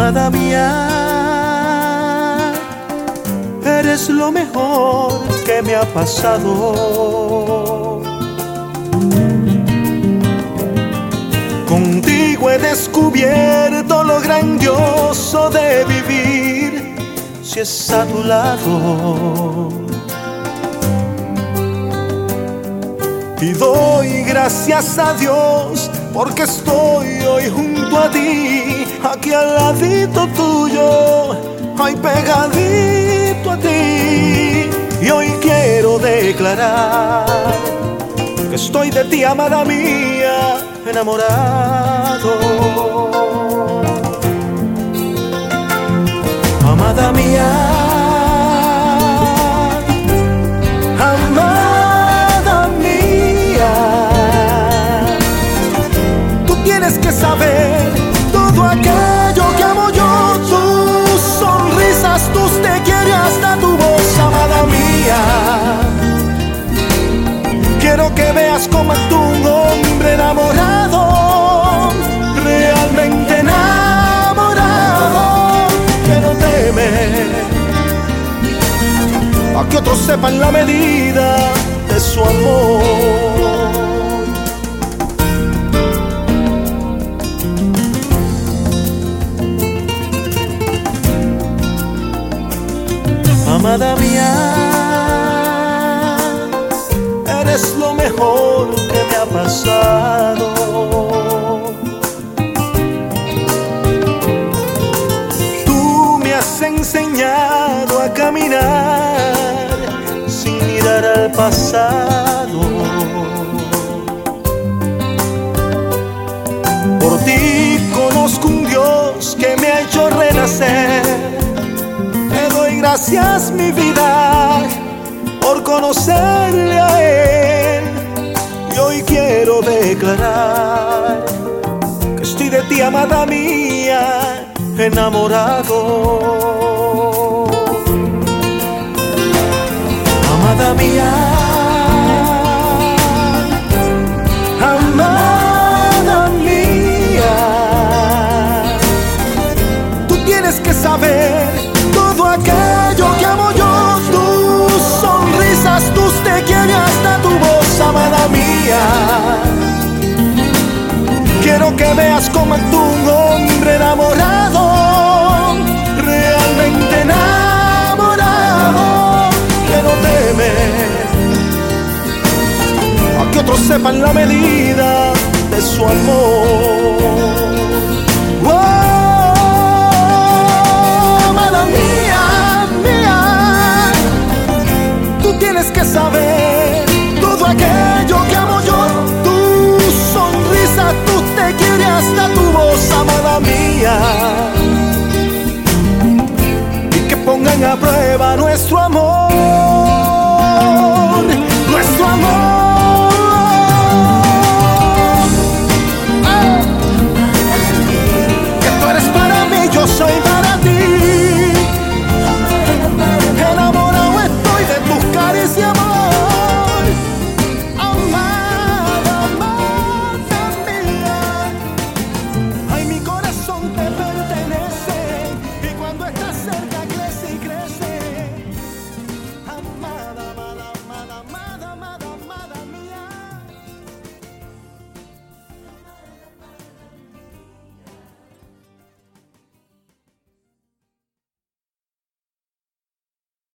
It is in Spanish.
Amada mía, eres lo mejor que me ha pasado. Contigo he descubierto lo grandioso de vivir si es a tu lado. Y doy gracias a Dios porque estoy hoy junto a ti, aquí al ladito tuyo, hoy pegadito a ti. Y hoy quiero declarar que estoy de ti, amada mía, enamorado. Amada mía, amada mía, tú tienes que saber todo aquello que amo yo, tus sonrisas, tus te quiero y hasta tu voz, amada mía. Quiero que veas cómo actúa un hombre enamorado, realmente enamorado, que no teme a que otros sepan la medida de su amor. Amada mía, eres lo mejor que me ha pasado. Tú me has enseñado a caminar sin mirar al pasado. Por ti conozco un Dios que me ha hecho renacer. Te doy gracias, mi vida, por conocerle a Él. Y hoy quiero declarar que estoy de ti, amada mía, enamorado. Amada mía, amada mía, tú tienes que saber todo aquello que amo yo, tus sonrisas, tus te quiero y hasta tu voz, amada mía. Quiero que veas cómo actúa un hombre enamorado, realmente enamorado, que no teme a que otros sepan la medida de su amor. Tienes que saber todo aquello que amo yo, tu sonrisa, tu te quiero y hasta tu voz, amada mía. Y que pongan a prueba nuestro amor.